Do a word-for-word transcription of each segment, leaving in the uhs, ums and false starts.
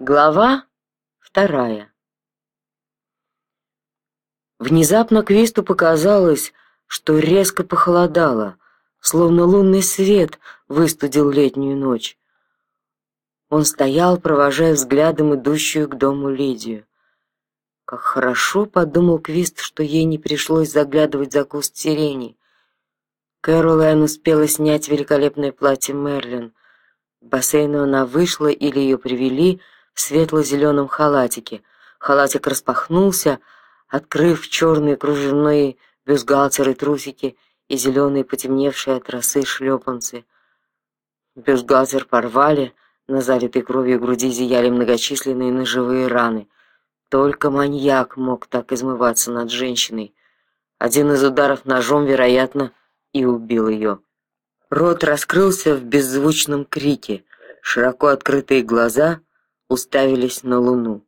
Глава вторая. Внезапно Квисту показалось, что резко похолодало, словно лунный свет выстудил летнюю ночь. Он стоял, провожая взглядом идущую к дому Лидию. Как хорошо, подумал Квист, что ей не пришлось заглядывать за куст сирени. Кэролайн успела снять великолепное платье Мерлин. В бассейну она вышла или ее привели в светло-зеленом халатике. Халатик распахнулся, открыв черные кружевные бюстгальтеры, трусики и зеленые потемневшие от росы шлепанцы. Бюстгальтер порвали, на залитой кровью груди зияли многочисленные ножевые раны. Только маньяк мог так измываться над женщиной. Один из ударов ножом, вероятно, и убил ее. Рот раскрылся в беззвучном крике, широко открытые глаза уставились на луну.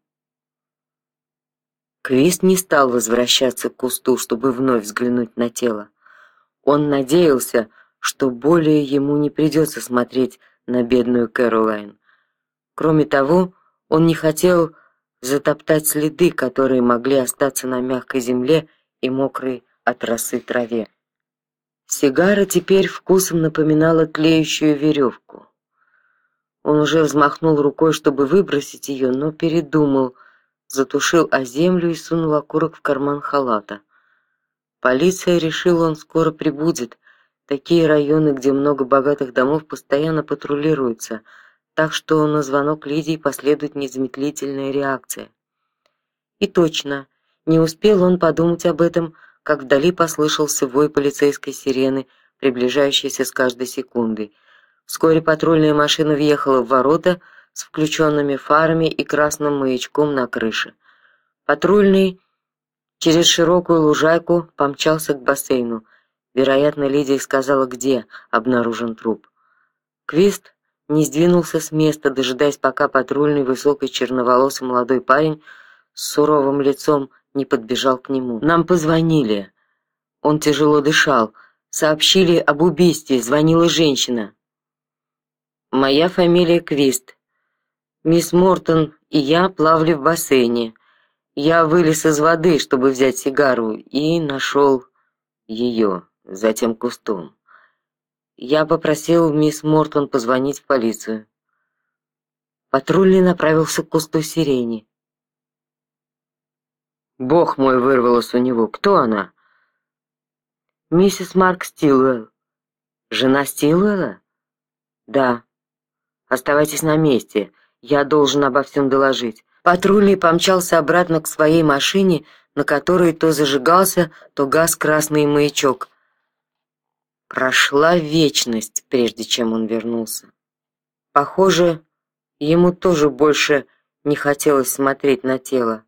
Квист не стал возвращаться к кусту, чтобы вновь взглянуть на тело. Он надеялся, что более ему не придется смотреть на бедную Кэролайн. Кроме того, он не хотел затоптать следы, которые могли остаться на мягкой земле и мокрой от росы траве. Сигара теперь вкусом напоминала тлеющую веревку. Он уже взмахнул рукой, чтобы выбросить ее, но передумал, затушил о землю и сунул окурок в карман халата. Полиция, решил он, скоро прибудет. Такие районы, где много богатых домов, постоянно патрулируются, так что на звонок Лидии последует незамедлительная реакция. И точно, не успел он подумать об этом, как вдали послышался вой полицейской сирены, приближающейся с каждой секундой. Вскоре патрульная машина въехала в ворота с включенными фарами и красным маячком на крыше. Патрульный через широкую лужайку помчался к бассейну. Вероятно, Лидия сказала, где обнаружен труп. Квист не сдвинулся с места, дожидаясь, пока патрульный высокий черноволосый молодой парень с суровым лицом не подбежал к нему. Нам позвонили. Он тяжело дышал. Сообщили об убийстве, звонила женщина. Моя фамилия Квист. Мисс Мортон и я плавали в бассейне. Я вылез из воды, чтобы взять сигару, и нашел ее за тем кустом. Я попросил мисс Мортон позвонить в полицию. Патрульный направился к кусту сирени. Бог мой, вырвалось у него. Кто она? Миссис Марк Стилуэлл. Жена Стилуэлла? Да. Оставайтесь на месте. Я должен обо всем доложить. Патрульный помчался обратно к своей машине, на которой то зажигался, то гас красный маячок. Прошла вечность, прежде чем он вернулся. Похоже, ему тоже больше не хотелось смотреть на тело.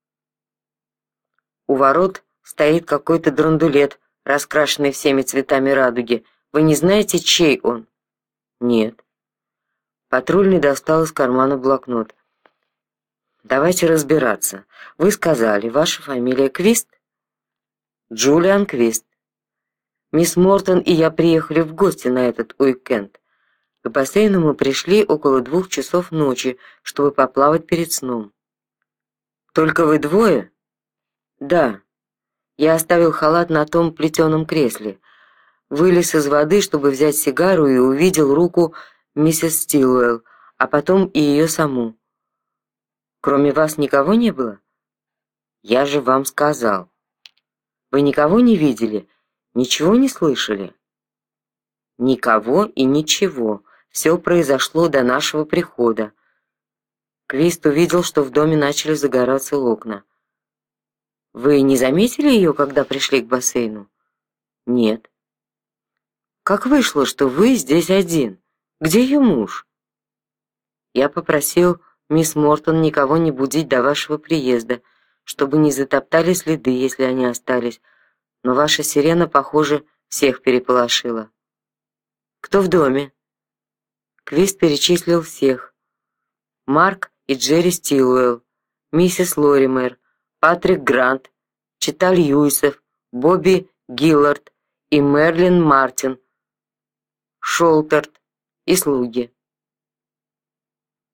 У ворот стоит какой-то драндулет, раскрашенный всеми цветами радуги. Вы не знаете, чей он? Нет. Патрульный достал из кармана блокнот. Давайте разбираться. Вы сказали, ваша фамилия Квист? Джулиан Квист. Мисс Мортон и я приехали в гости на этот уикенд. К бассейну мы пришли около двух часов ночи, чтобы поплавать перед сном. Только вы двое? Да. Я оставил халат на том плетеном кресле. Вылез из воды, чтобы взять сигару, и увидел руку миссис Стилуэлл, а потом и ее саму. Кроме вас никого не было? Я же вам сказал. Вы никого не видели? Ничего не слышали? Никого и ничего. Все произошло до нашего прихода. Квист увидел, что в доме начали загораться окна. Вы не заметили ее, когда пришли к бассейну? Нет. Как вышло, что вы здесь один? Где ее муж? Я попросил мисс Мортон никого не будить до вашего приезда, чтобы не затоптали следы, если они остались. Но ваша сирена, похоже, всех переполошила. Кто в доме? Квист перечислил всех. Марк и Джерри Стилуэлл, миссис Лоример, Патрик Грант, Чита Льюисов, Бобби Гиллард и Мерлин Мартин, Шолтерт и слуги.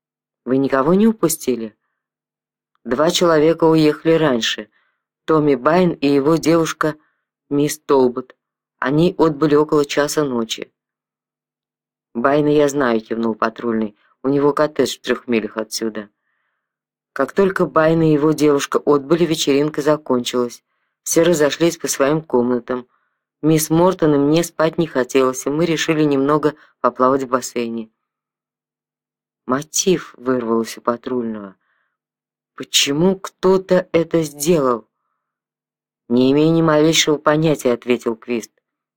Вы никого не упустили? Два человека уехали раньше. Томми Байн и его девушка мисс Толбот. Они отбыли около часа ночи. Байна я знаю, кивнул патрульный. У него коттедж в трех милях отсюда. Как только Байн и его девушка отбыли, вечеринка закончилась. Все разошлись по своим комнатам. Мисс Мортон и мне спать не хотелось, и мы решили немного поплавать в бассейне. Мотив вырвался у патрульного. Почему кто-то это сделал? Не имею ни малейшего понятия, ответил Квист.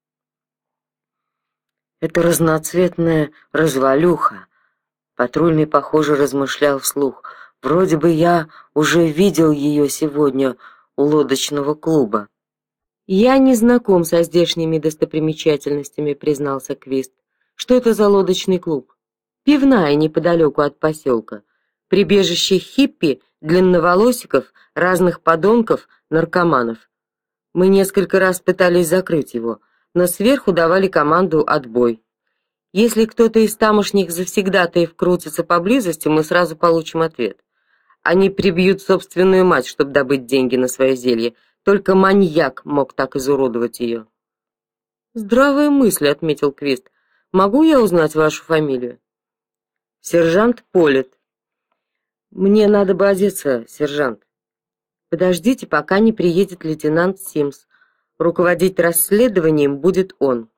Это разноцветная развалюха. Патрульный, похоже, размышлял вслух. Вроде бы я уже видел ее сегодня у лодочного клуба. Я не знаком со здешними достопримечательностями, признался Квист. Что это за лодочный клуб? Пивная неподалеку от поселка. Прибежище хиппи, длинноволосиков, разных подонков, наркоманов. Мы несколько раз пытались закрыть его, но сверху давали команду «отбой». Если кто-то из тамошних завсегдатаев крутится поблизости, мы сразу получим ответ. Они прибьют собственную мать, чтобы добыть деньги на свое зелье. Только маньяк мог так изуродовать ее. Здравая мысль, отметил Квист. Могу я узнать вашу фамилию? Сержант Полет. Мне надо бы одеться, сержант. Подождите, пока не приедет лейтенант Симс. Руководить расследованием будет он.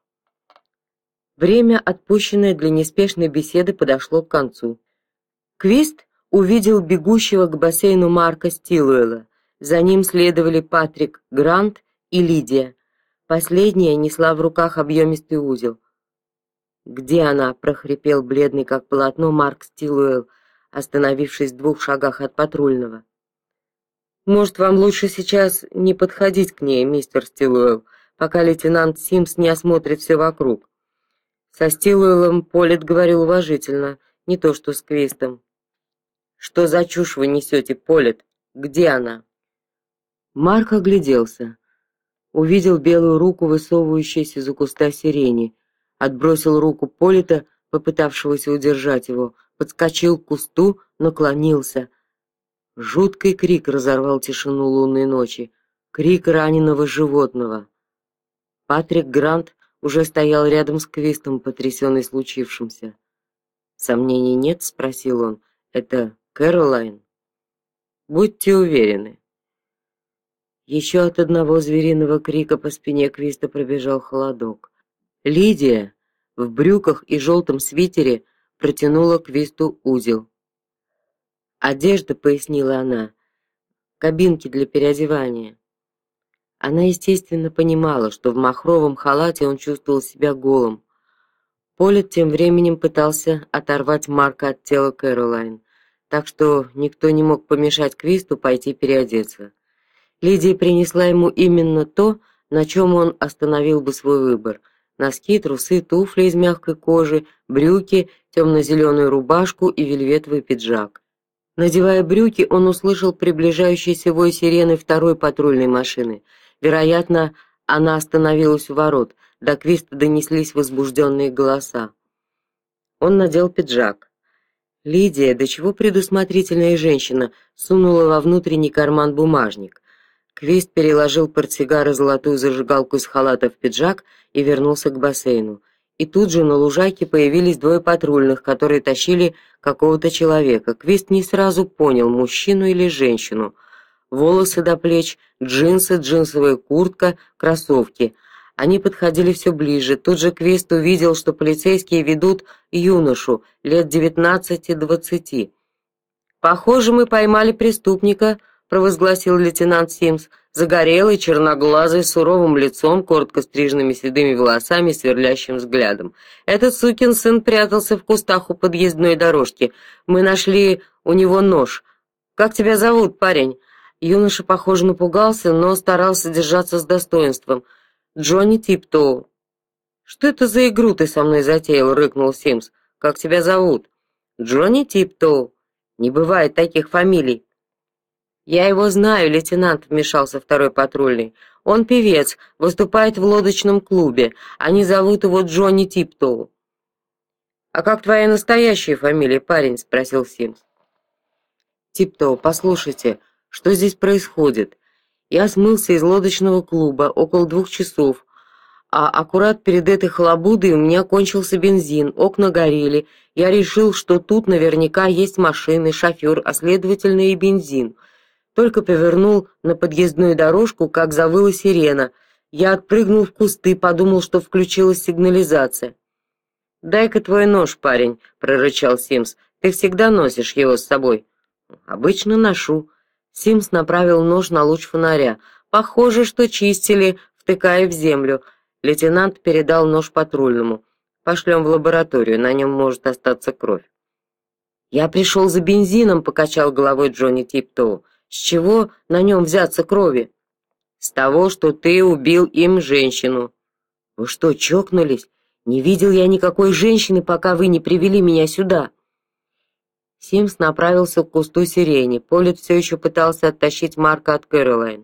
Время, отпущенное для неспешной беседы, подошло к концу. Квист увидел бегущего к бассейну Марка Стилуэлла. За ним следовали Патрик Грант и Лидия. Последняя несла в руках объемистый узел. «Где она?» — прохрипел бледный как полотно Марк Стилуэлл, остановившись в двух шагах от патрульного. «Может, вам лучше сейчас не подходить к ней, мистер Стилуэлл, пока лейтенант Симс не осмотрит все вокруг». Со Стилуэллом Полет говорил уважительно, не то что с Квистом. «Что за чушь вы несете, Полет? Где она?» Марк огляделся. Увидел белую руку, высовывающуюся из-за куста сирени. Отбросил руку Полета, попытавшегося удержать его, подскочил к кусту, наклонился. Жуткий крик разорвал тишину лунной ночи, крик раненого животного. Патрик Грант уже стоял рядом с Квистом, потрясенный случившимся. «Сомнений нет?» — спросил он. «Это Кэролайн?» «Будьте уверены». Еще от одного звериного крика по спине Квиста пробежал холодок. Лидия в брюках и желтом свитере протянула Квисту узел. «Одежда», — пояснила она, — «кабинки для переодевания». Она, естественно, понимала, что в махровом халате он чувствовал себя голым. Полет тем временем пытался оторвать Марка от тела Кэролайн, так что никто не мог помешать Квисту пойти переодеться. Лидия принесла ему именно то, на чем он остановил бы свой выбор: носки, трусы, туфли из мягкой кожи, брюки, темно-зеленую рубашку и вельветовый пиджак. Надевая брюки, он услышал приближающийся вой сирены второй патрульной машины. Вероятно, она остановилась у ворот. До Квиста донеслись возбужденные голоса. Он надел пиджак. Лидия, до чего предусмотрительная женщина, сунула во внутренний карман бумажник. Квист переложил портсигар и золотую зажигалку из халата в пиджак и вернулся к бассейну. И тут же на лужайке появились двое патрульных, которые тащили какого-то человека. Квист не сразу понял, мужчину или женщину. Волосы до плеч, джинсы, джинсовая куртка, кроссовки. Они подходили все ближе. Тут же Квист увидел, что полицейские ведут юношу лет девятнадцати-двадцати. «Похоже, мы поймали преступника», — провозгласил лейтенант Симс, загорелый, черноглазый, с суровым лицом, коротко стриженными седыми волосами, сверлящим взглядом. «Этот сукин сын прятался в кустах у подъездной дорожки. Мы нашли у него нож. Как тебя зовут, парень?» Юноша, похоже, напугался, но старался держаться с достоинством. «Джонни Типтоу». «Что это за игру ты со мной затеял?» — рыкнул Симс. «Как тебя зовут?» «Джонни Типтоу. Не бывает таких фамилий». «Я его знаю, лейтенант», — вмешался второй патрульный. «Он певец, выступает в лодочном клубе. Они зовут его Джонни Типтоу». «А как твоя настоящая фамилия, парень?» — спросил Симс. Типтоу, послушайте, что здесь происходит? Я смылся из лодочного клуба около двух часов, а аккурат перед этой халабудой у меня кончился бензин, окна горели. Я решил, что тут наверняка есть машины, шофер, а следовательно и бензин. Только повернул на подъездную дорожку, как завыла сирена. Я отпрыгнул в кусты, подумал, что включилась сигнализация. «Дай-ка твой нож, парень», — прорычал Симс. «Ты всегда носишь его с собой?» «Обычно ношу». Симс направил нож на луч фонаря. «Похоже, что чистили, втыкая в землю». Лейтенант передал нож патрульному. «Пошлем в лабораторию, на нем может остаться кровь». «Я пришел за бензином», — покачал головой Джонни Типтоу. «С чего на нем взяться крови?» «С того, что ты убил им женщину». «Вы что, чокнулись? Не видел я никакой женщины, пока вы не привели меня сюда». Симс направился к кусту сирени. Полет все еще пытался оттащить Марка от Кэролайн.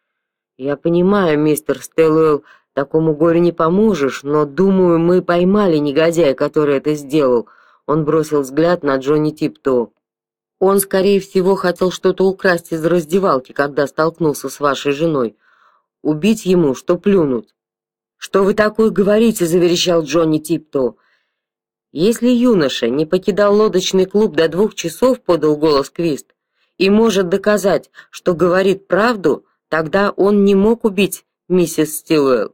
«Я понимаю, мистер Стеллуэлл, такому горю не поможешь, но, думаю, мы поймали негодяя, который это сделал». Он бросил взгляд на Джонни Типтоу. «Он, скорее всего, хотел что-то украсть из раздевалки, когда столкнулся с вашей женой. Убить ему, что плюнуть». «Что вы такое говорите?» — заверещал Джонни Типтоу. «Если юноша не покидал лодочный клуб до двух часов», — подал голос Квист, «и может доказать, что говорит правду, тогда он не мог убить миссис Стилуэлл».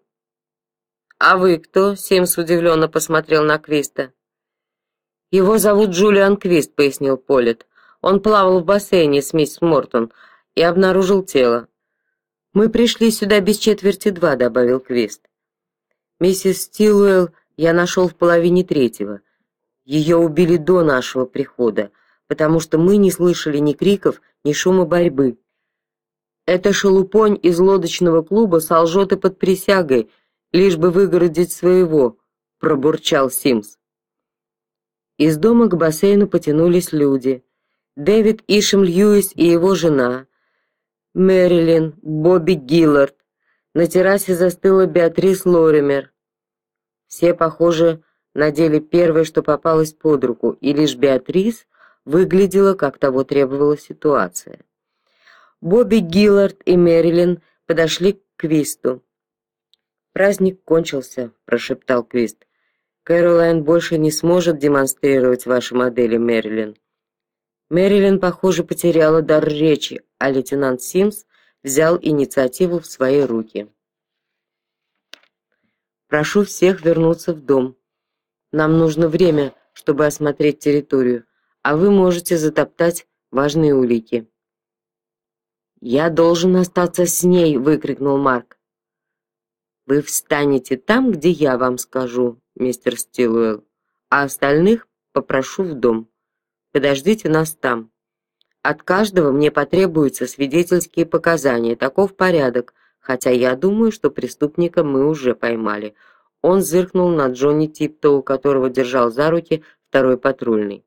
«А вы кто?» — Симс удивленно посмотрел на Квиста. «Его зовут Джулиан Квист», — пояснил Полет. «Он плавал в бассейне с мисс Мортон и обнаружил тело». «Мы пришли сюда без четверти два», — добавил Квист. «Миссис Стилуэлл я нашел в половине третьего. Ее убили до нашего прихода, потому что мы не слышали ни криков, ни шума борьбы. Эта шелупонь из лодочного клуба солжет и под присягой, лишь бы выгородить своего», — пробурчал Симс. Из дома к бассейну потянулись люди. Дэвид Ишем Льюис и его жена, Мэрилин, Бобби Гиллард. На террасе застыла Беатрис Лоример. Все, похоже, надели первое, что попалось под руку, и лишь Беатрис выглядела, как того требовала ситуация. Бобби Гиллард и Мэрилин подошли к Квисту. «Праздник кончился», — прошептал Квист. «Кэролайн больше не сможет демонстрировать ваши модели, Мэрилин». Мэрилин, похоже, потеряла дар речи, а лейтенант Симс взял инициативу в свои руки. «Прошу всех вернуться в дом. Нам нужно время, чтобы осмотреть территорию, а вы можете затоптать важные улики». «Я должен остаться с ней!» — выкрикнул Марк. «Вы встанете там, где я вам скажу, мистер Стилуэлл, а остальных попрошу в дом. Подождите нас там. От каждого мне потребуются свидетельские показания, таков порядок, хотя я думаю, что преступника мы уже поймали». Он зыркнул на Джонни Типтоу, которого держал за руки второй патрульный.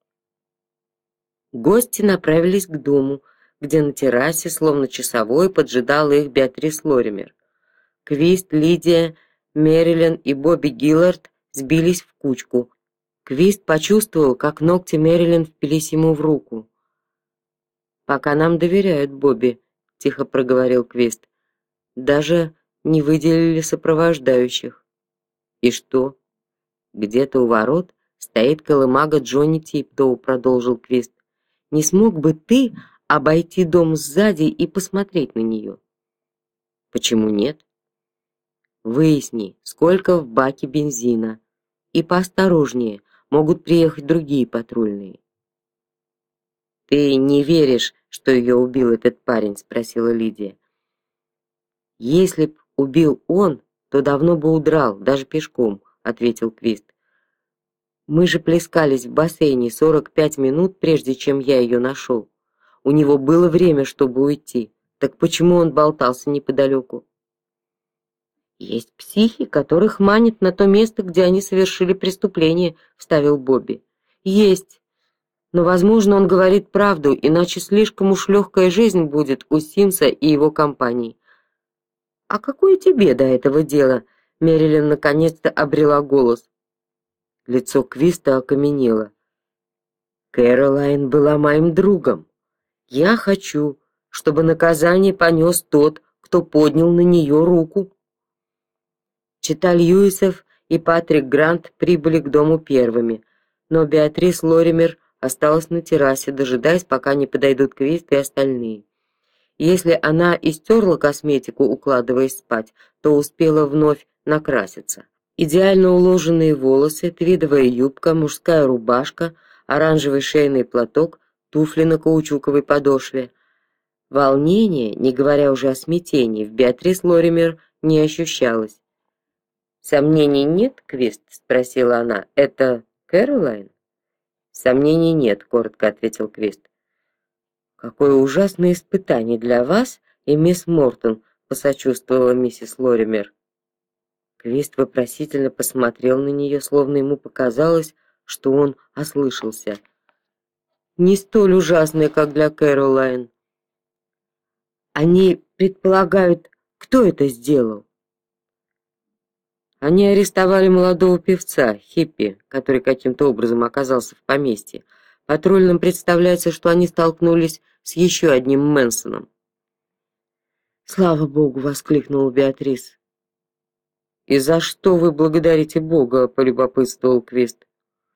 Гости направились к дому, где на террасе, словно часовой, поджидала их Беатрис Лоример. Квист, Лидия, Мэрилин и Бобби Гиллард сбились в кучку. Квист почувствовал, как ногти Мэрилин впились ему в руку. «Пока нам доверяют, Бобби», — тихо проговорил Квист. «Даже не выделили сопровождающих». «И что?» «Где-то у ворот стоит колымага Джонни Типтоу», — продолжил Квист. «Не смог бы ты обойти дом сзади и посмотреть на нее?» «Почему нет?» «Выясни, сколько в баке бензина. И поосторожнее, могут приехать другие патрульные». «Ты не веришь, что ее убил этот парень?» — спросила Лидия. «Если б убил он, то давно бы удрал, даже пешком», — ответил Квист. «Мы же плескались в бассейне сорок пять минут, прежде чем я ее нашел. У него было время, чтобы уйти. Так почему он болтался неподалеку?» «Есть психи, которых манит на то место, где они совершили преступление», — вставил Бобби. «Есть. Но, возможно, он говорит правду, иначе слишком уж легкая жизнь будет у Симса и его компании». «А какое тебе до этого дело?» — Мэрилин наконец-то обрела голос. Лицо Квиста окаменело. «Кэролайн была моим другом. Я хочу, чтобы наказание понес тот, кто поднял на нее руку. Чита Льюисов и Патрик Грант прибыли к дому первыми, но Беатрис Лоример осталась на террасе, дожидаясь, пока не подойдут Квист и остальные. Если она истерла косметику, укладываясь спать, то успела вновь накраситься. Идеально уложенные волосы, твидовая юбка, мужская рубашка, оранжевый шейный платок, туфли на каучуковой подошве. Волнение, не говоря уже о смятении, в Беатрис Лоример не ощущалось. «Сомнений нет, Квист?» — спросила она. «Это Кэролайн?» «Сомнений нет», — коротко ответил Квист. «Какое ужасное испытание для вас и мисс Мортон», — посочувствовала миссис Лоример. Квист вопросительно посмотрел на нее, словно ему показалось, что он ослышался. «Не столь ужасное, как для Кэролайн». «Они предполагают, кто это сделал?» Они арестовали молодого певца, хиппи, который каким-то образом оказался в поместье. Патрульным представляется, что они столкнулись с еще одним Мэнсоном. «Слава Богу!» — воскликнула Беатрис. «И за что вы благодарите Бога?» — полюбопытствовал Квист.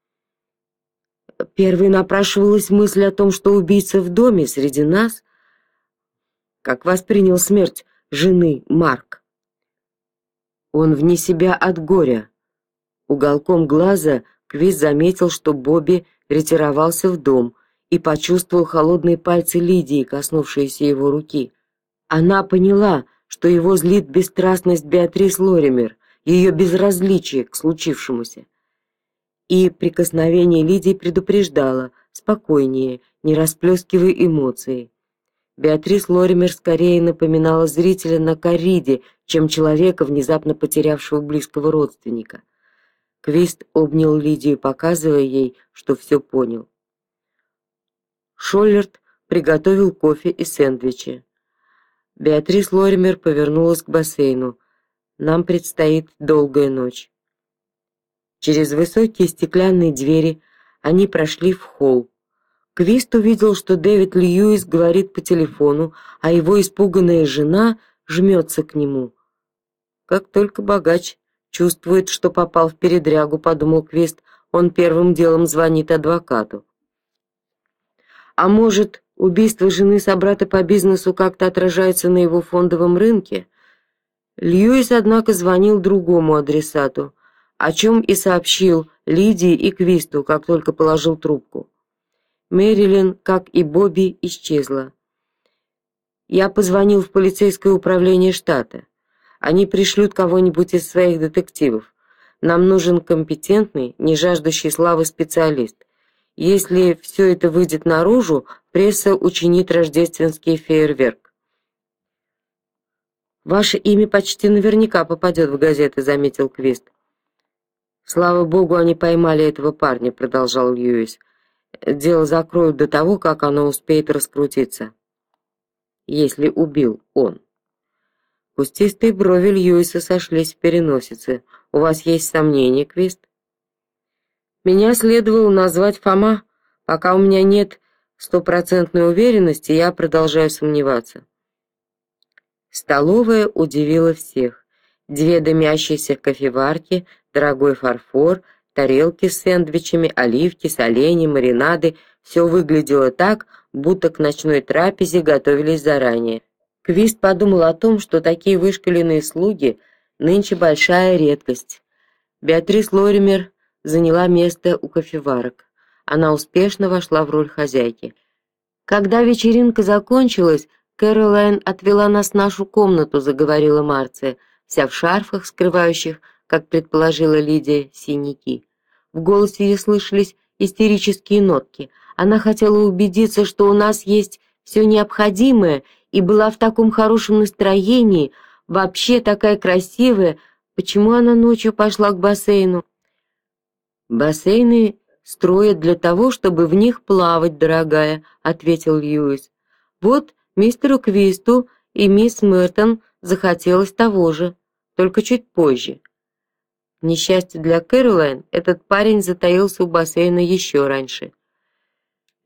Первой напрашивалась мысль о том, что убийца в доме среди нас. Как воспринял смерть жены Марк? Он вне себя от горя. Уголком глаза Квист заметил, что Бобби ретировался в дом, и почувствовал холодные пальцы Лидии, коснувшиеся его руки. Она поняла, что его злит бесстрастность Беатрис Лоример, ее безразличие к случившемуся. И прикосновение Лидии предупреждало: спокойнее, не расплескивай эмоции. Беатрис Лоример скорее напоминала зрителя на корриде, чем человека, внезапно потерявшего близкого родственника. Квист обнял Лидию, показывая ей, что все понял. Шоллерт приготовил кофе и сэндвичи. Беатрис Лоример повернулась к бассейну. Нам предстоит долгая ночь. Через высокие стеклянные двери они прошли в холл. Квист увидел, что Дэвид Льюис говорит по телефону, а его испуганная жена жмется к нему. Как только богач чувствует, что попал в передрягу, подумал Квист, он первым делом звонит адвокату. А может, убийство жены собрата по бизнесу как-то отражается на его фондовом рынке? Льюис, однако, звонил другому адресату, о чем и сообщил Лидии и Квисту, как только положил трубку. Мэрилин, как и Бобби, исчезла. Я позвонил в полицейское управление штата. Они пришлют кого-нибудь из своих детективов. Нам нужен компетентный, не жаждущий славы специалист. Если все это выйдет наружу, пресса учинит рождественский фейерверк. Ваше имя почти наверняка попадет в газеты, заметил Квист. Слава богу, они поймали этого парня, продолжал Льюис. Дело закроют до того, как оно успеет раскрутиться. Если убил он. Кустистые брови Льюиса сошлись в переносице. У вас есть сомнения, Квист? Меня следовало назвать Фома. Пока у меня нет стопроцентной уверенности, я продолжаю сомневаться. Столовая удивила всех. Две дымящиеся кофеварки, дорогой фарфор, тарелки с сэндвичами, оливки, соленья, маринады — все выглядело так, будто к ночной трапезе готовились заранее. Квист подумал о том, что такие вышколенные слуги нынче большая редкость. Беатрис Лоример заняла место у кофеварок. Она успешно вошла в роль хозяйки. Когда вечеринка закончилась, Кэролайн отвела нас в нашу комнату, заговорила Марция, вся в шарфах, скрывающих, как предположила Лидия, синяки. В голосе ее слышались истерические нотки. Она хотела убедиться, что у нас есть все необходимое, и была в таком хорошем настроении, вообще такая красивая. Почему она ночью пошла к бассейну? Бассейны строят для того, чтобы в них плавать, дорогая, ответил Льюис. Вот мистеру Квисту и мисс Мертон захотелось того же, только чуть позже. К несчастью для Кэролайн, этот парень затаился у бассейна еще раньше.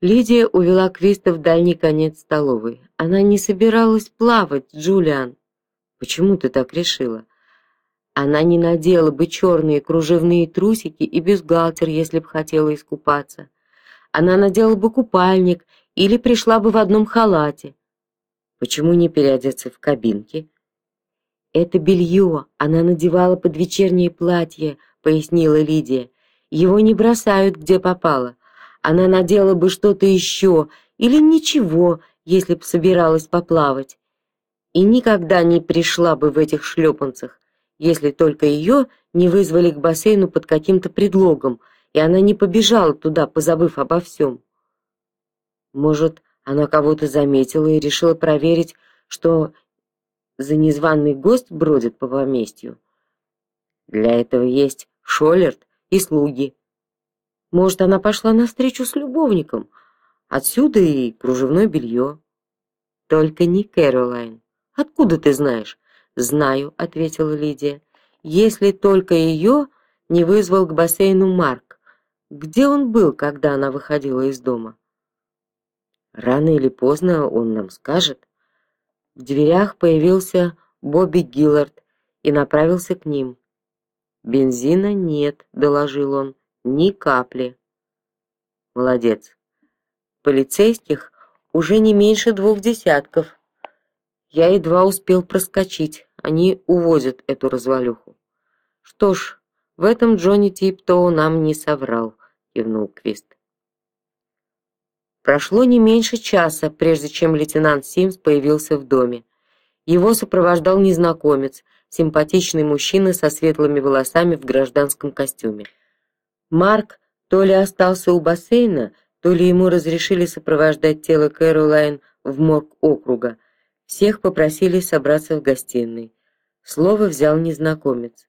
Лидия увела Квиста в дальний конец столовой. Она не собиралась плавать, Джулиан. Почему ты так решила? Она не надела бы черные кружевные трусики и бюстгальтер, если б хотела искупаться. Она надела бы купальник или пришла бы в одном халате. Почему не переодеться в кабинке? Это белье она надевала под вечернее платье, пояснила Лидия. Его не бросают где попало. Она надела бы что-то еще или ничего, если б собиралась поплавать. И никогда не пришла бы в этих шлепанцах, если только ее не вызвали к бассейну под каким-то предлогом, и она не побежала туда, позабыв обо всем. Может, она кого-то заметила и решила проверить, что за незваный гость бродит по поместью. Для этого есть Шолерт и слуги. Может, она пошла навстречу с любовником. Отсюда и кружевное белье. Только не Кэролайн. Откуда ты знаешь? Знаю, ответила Лидия. Если только ее не вызвал к бассейну Марк. Где он был, когда она выходила из дома? Рано или поздно он нам скажет. В дверях появился Бобби Гиллард и направился к ним. Бензина нет, доложил он, ни капли. Молодец. Полицейских уже не меньше двух десятков. Я едва успел проскочить. Они увозят эту развалюху. Что ж, в этом Джонни Типтоу нам не соврал, кивнул Квист. Прошло не меньше часа, прежде чем лейтенант Симс появился в доме. Его сопровождал незнакомец, симпатичный мужчина со светлыми волосами в гражданском костюме. Марк то ли остался у бассейна, то ли ему разрешили сопровождать тело Кэролайн в морг округа. Всех попросили собраться в гостиной. Слово взял незнакомец.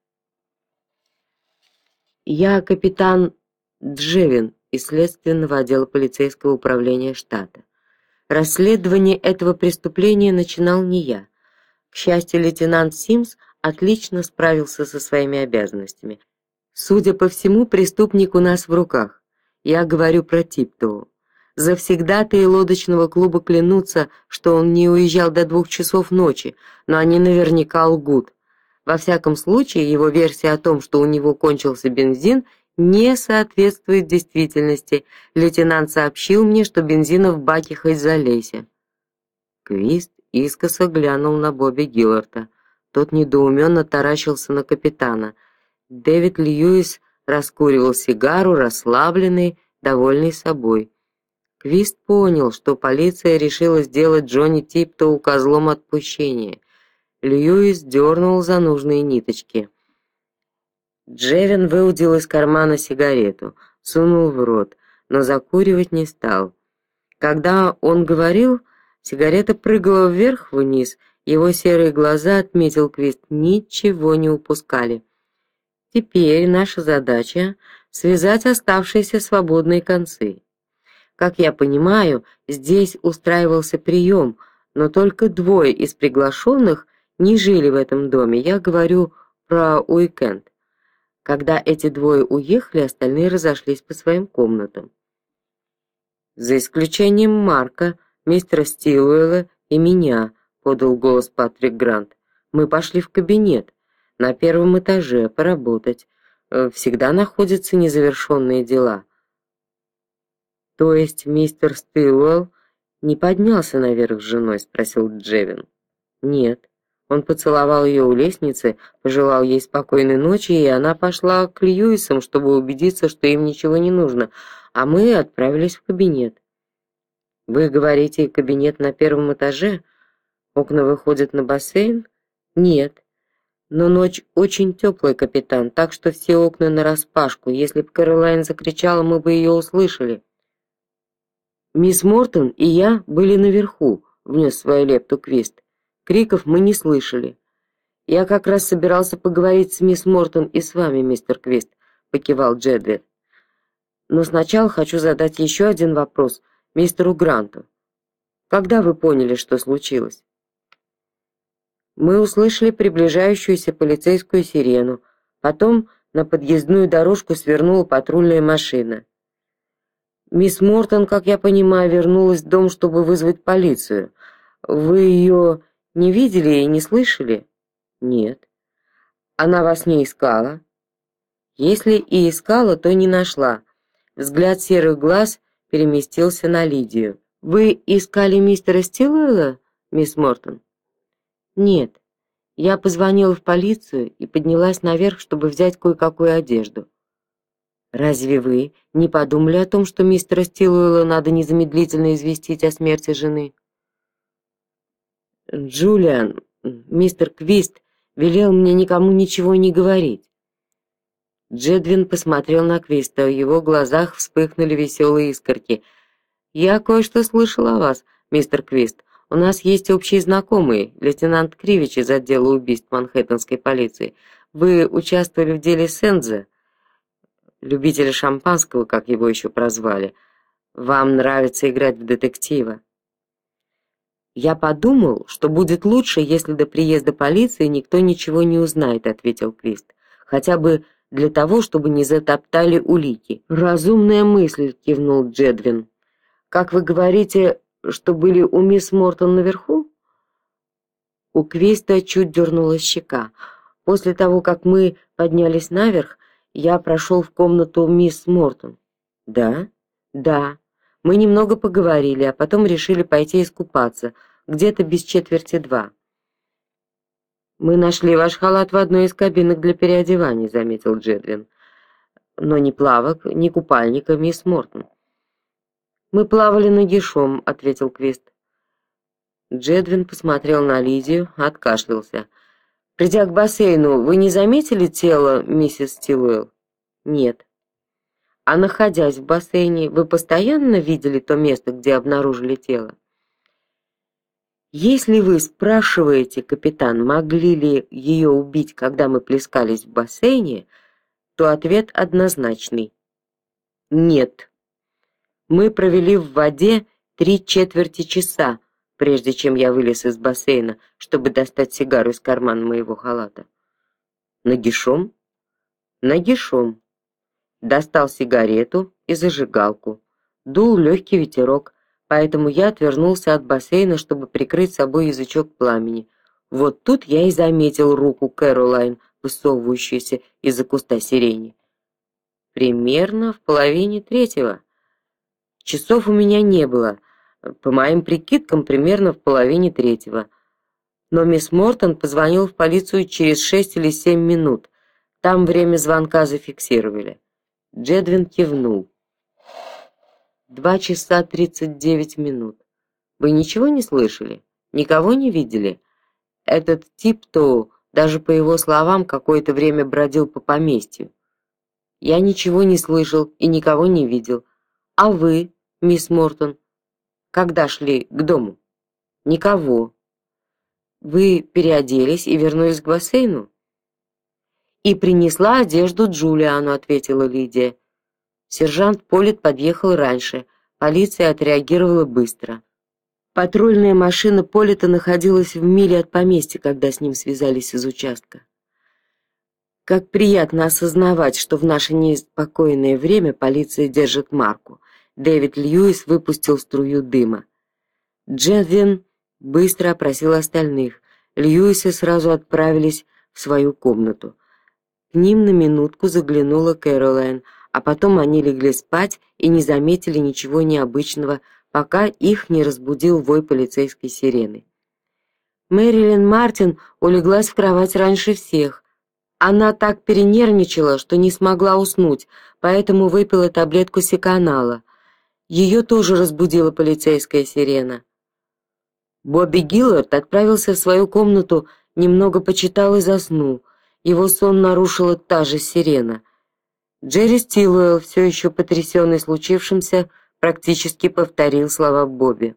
Я капитан Джевин из следственного отдела полицейского управления штата. Расследование этого преступления начинал не я. К счастью, лейтенант Симс отлично справился со своими обязанностями. Судя по всему, преступник у нас в руках. Я говорю про Типтоу. Завсегдатаи лодочного клуба клянутся, что он не уезжал до двух часов ночи, но они наверняка лгут. Во всяком случае, его версия о том, что у него кончился бензин, не соответствует действительности. Лейтенант сообщил мне, что бензина в баке хоть залейся. Квист искоса глянул на Бобби Гилларда. Тот недоуменно таращился на капитана. Дэвид Льюис раскуривал сигару, расслабленный, довольный собой. Квист понял, что полиция решила сделать Джонни Типтоу козлом отпущения. Льюис дернул за нужные ниточки. Джевин выудил из кармана сигарету, сунул в рот, но закуривать не стал. Когда он говорил, сигарета прыгала вверх-вниз, его серые глаза, отметил Квист, ничего не упускали. Теперь наша задача связать оставшиеся свободные концы. Как я понимаю, здесь устраивался прием, но только двое из приглашенных не жили в этом доме. Я говорю про уикенд. Когда эти двое уехали, остальные разошлись по своим комнатам. За исключением Марка, мистера Стилуэлла и меня, подал голос Патрик Грант. Мы пошли в кабинет на первом этаже поработать. Всегда находятся незавершенные дела. То есть мистер Стилуэлл не поднялся наверх с женой, спросил Джевин. Нет. Он поцеловал ее у лестницы, пожелал ей спокойной ночи, и она пошла к Льюисам, чтобы убедиться, что им ничего не нужно, а мы отправились в кабинет. Вы говорите, кабинет на первом этаже? Окна выходят на бассейн? Нет. Но ночь очень теплая, капитан, так что все окна нараспашку. Если бы Кэролайн закричала, мы бы ее услышали. Мисс Мортон и я были наверху, внес свою лепту Квист. Криков мы не слышали. Я как раз собирался поговорить с мисс Мортон и с вами, мистер Квист, покивал Джедвин. Но сначала хочу задать еще один вопрос мистеру Гранту. Когда вы поняли, что случилось? Мы услышали приближающуюся полицейскую сирену. Потом на подъездную дорожку свернула патрульная машина. Мисс Мортон, как я понимаю, вернулась в дом, чтобы вызвать полицию. Вы ее не видели и не слышали? Нет. Она вас не искала? Если и искала, то не нашла. Взгляд серых глаз переместился на Лидию. Вы искали мистера Стилуэлла, мисс Мортон? Нет. Я позвонила в полицию и поднялась наверх, чтобы взять кое-какую одежду. Разве вы не подумали о том, что мистера Стилуэлла надо незамедлительно известить о смерти жены? Джулиан, мистер Квист велел мне никому ничего не говорить. Джедвин посмотрел на Квиста, в его глазах вспыхнули веселые искорки. Я кое-что слышал о вас, мистер Квист. У нас есть общий знакомый, лейтенант Кривич из отдела убийств Манхэттенской полиции. Вы участвовали в деле Сенза, любителя шампанского, как его еще прозвали. Вам нравится играть в детектива. Я подумал, что будет лучше, если до приезда полиции никто ничего не узнает, ответил Квист. Хотя бы для того, чтобы не затоптали улики. Разумная мысль, кивнул Джедвин. Как вы говорите, что были у мисс Мортон наверху? У Квиста чуть дернулась щека. После того, как мы поднялись наверх, я прошел в комнату мисс Мортон. Да? Да. Мы немного поговорили, а потом решили пойти искупаться, где-то без четверти два. Мы нашли ваш халат в одной из кабинок для переодевания, заметил Джедвин. Но ни плавок, ни купальника, мисс Мортон. Мы плавали нагишом, ответил Квист. Джедвин посмотрел на Лидию, откашлялся. Придя к бассейну, вы не заметили тело миссис Стилуэлл? Нет. А находясь в бассейне, вы постоянно видели то место, где обнаружили тело? Если вы спрашиваете, капитан, могли ли ее убить, когда мы плескались в бассейне, то ответ однозначный. Нет. Мы провели в воде три четверти часа, прежде чем я вылез из бассейна, чтобы достать сигару из кармана моего халата. Нагишом? Нагишом. Достал сигарету и зажигалку. Дул легкий ветерок, поэтому я отвернулся от бассейна, чтобы прикрыть собой язычок пламени. Вот тут я и заметил руку Кэролайн, высовывающуюся из-за куста сирени. Примерно в половине третьего. Часов у меня не было. По моим прикидкам, примерно в половине третьего. Но мисс Мортон позвонила в полицию через шесть или семь минут. Там время звонка зафиксировали. Джедвин кивнул. Два часа тридцать девять минут. Вы ничего не слышали? Никого не видели? Этот тип-то, даже по его словам, какое-то время бродил по поместью. Я ничего не слышал и никого не видел. А вы, мисс Мортон, когда шли к дому? Никого. Вы переоделись и вернулись к бассейну? И принесла одежду Джулиану, ответила Лидия. Сержант Полит подъехал раньше. Полиция отреагировала быстро. Патрульная машина Полита находилась в миле от поместья, когда с ним связались из участка. Как приятно осознавать, что в наше неспокойное время полиция держит марку. Дэвид Льюис выпустил струю дыма. Джедвин быстро опросил остальных. Льюисы сразу отправились в свою комнату. К ним на минутку заглянула Кэролайн, а потом они легли спать и не заметили ничего необычного, пока их не разбудил вой полицейской сирены. Мэрилин Мартин улеглась в кровать раньше всех. Она так перенервничала, что не смогла уснуть, поэтому выпила таблетку секанала. Ее тоже разбудила полицейская сирена. Бобби Гиллард отправился в свою комнату, немного почитал и заснул. Его сон нарушила та же сирена. Джерри Стилуэлл, все еще потрясенный случившимся, практически повторил слова Бобби.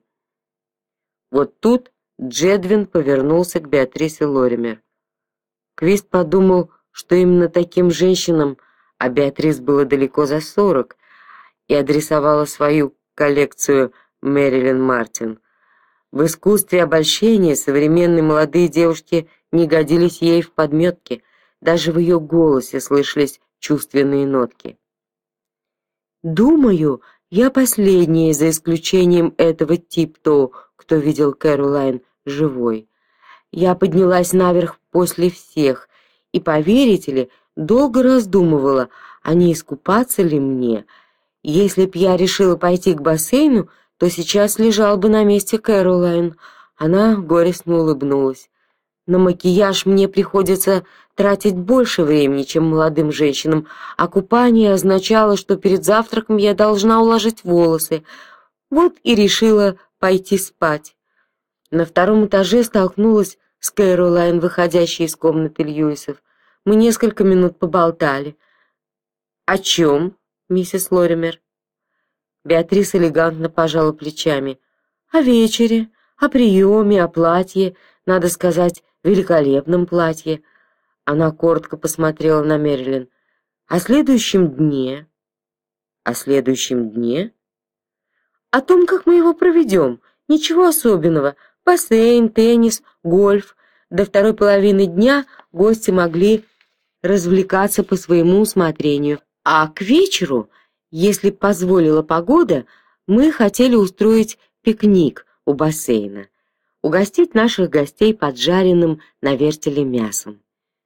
Вот тут Джедвин повернулся к Беатрисе Лоример. Квист подумал, что именно таким женщинам, а Беатрис было далеко за сорок, и адресовала свою коллекцию Мэрилин Мартин. В искусстве обольщения современные молодые девушки не годились ей в подметке, даже в ее голосе слышались чувственные нотки. Думаю, Я последняя, за исключением этого Типтоу, кто видел Кэролайн живой. Я поднялась наверх после всех, и, поверите ли, долго раздумывала, а не искупаться ли мне. Если б я решила пойти к бассейну, то сейчас лежал бы на месте Кэролайн. Она горестно улыбнулась. На макияж мне приходится тратить больше времени, чем молодым женщинам, а купание означало, что перед завтраком я должна уложить волосы. Вот и решила пойти спать. На втором этаже столкнулась с Кэролайн, выходящей из комнаты Льюисов. Мы несколько минут поболтали. О чем, миссис Лоример? Беатрис элегантно пожала плечами. О вечере, о приеме, о платье, надо сказать, великолепном платье. Она коротко посмотрела на Мэрилин. О следующем дне. О следующем дне? О том, как мы его проведем. Ничего особенного. Бассейн, теннис, гольф. До второй половины дня гости могли развлекаться по своему усмотрению. А к вечеру, если позволила погода, мы хотели устроить пикник у бассейна. Угостить наших гостей поджаренным на вертеле мясом.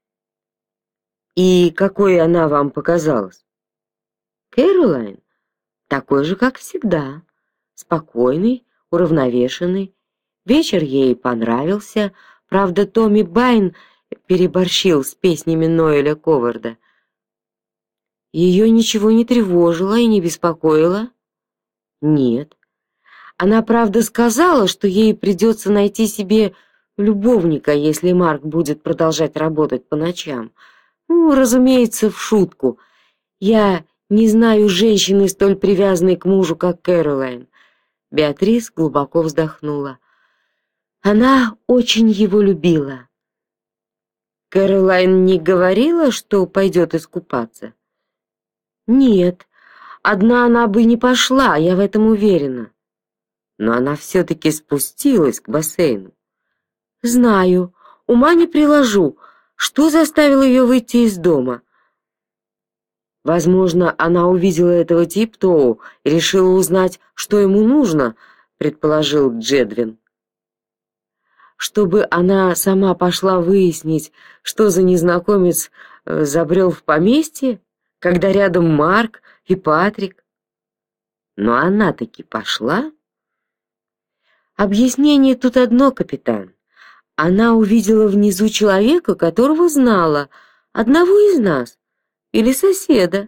И какой она вам показалась? Кэролайн, такой же, как всегда, спокойный, уравновешенный. Вечер ей понравился, правда, Томми Байн переборщил с песнями Ноэля Коварда. Ее ничего не тревожило и не беспокоило? Нет. Она, правда, сказала, что ей придется найти себе любовника, если Марк будет продолжать работать по ночам. Ну, разумеется, в шутку. Я не знаю женщины, столь привязанной к мужу, как Кэролайн. Беатрис глубоко вздохнула. Она очень его любила. Кэролайн не говорила, что пойдет искупаться? Нет. Одна она бы не пошла, я в этом уверена. Но она все таки спустилась к бассейну. Знаю, ума не приложу, что заставило ее выйти из дома. Возможно, она увидела этого Типтоу и решила узнать, что ему нужно, предположил Джедвин. Чтобы она сама пошла выяснить, что за незнакомец э, забрел в поместье, когда рядом Марк и Патрик. Но она таки пошла. Объяснение тут одно, капитан. Она увидела внизу человека, которого знала, одного из нас или соседа.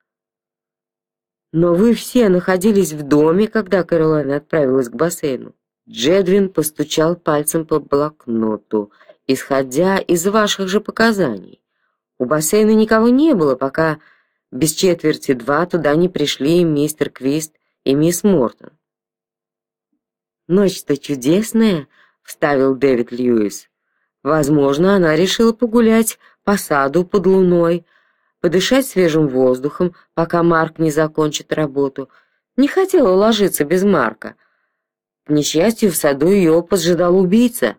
Но вы все находились в доме, когда Кэролайн отправилась к бассейну. Джедвин постучал пальцем по блокноту, исходя из ваших же показаний. У бассейна никого не было, пока без четверти два туда не пришли мистер Квист и мисс Мортон. Ночь-то чудесная, вставил Дэвид Льюис. Возможно, она решила погулять по саду под луной, подышать свежим воздухом, пока Марк не закончит работу. Не хотела ложиться без Марка. К несчастью, в саду ее поджидал убийца.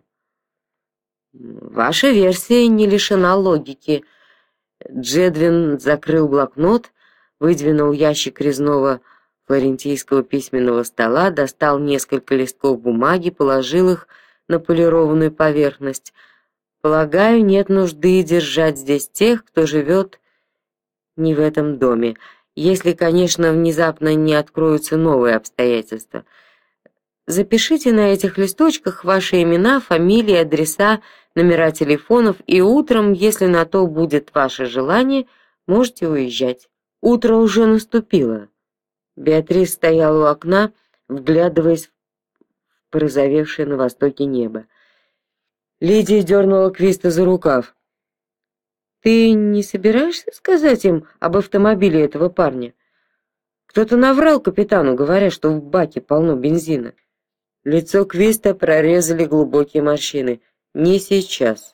Ваша версия не лишена логики. Джедвин закрыл блокнот, выдвинул ящик резного флорентийского письменного стола, достал несколько листков бумаги, положил их на полированную поверхность. Полагаю, нет нужды держать здесь тех, кто живет не в этом доме, если, конечно, внезапно не откроются новые обстоятельства. Запишите на этих листочках ваши имена, фамилии, адреса, номера телефонов, и утром, если на то будет ваше желание, можете уезжать. Утро уже наступило. Беатрис стояла у окна, вглядываясь в порозовевшее на востоке небо. Лидия дернула Квиста за рукав. Ты не собираешься сказать им об автомобиле этого парня? Кто-то наврал капитану, говоря, что в баке полно бензина. Лицо Квиста прорезали глубокие морщины. Не сейчас.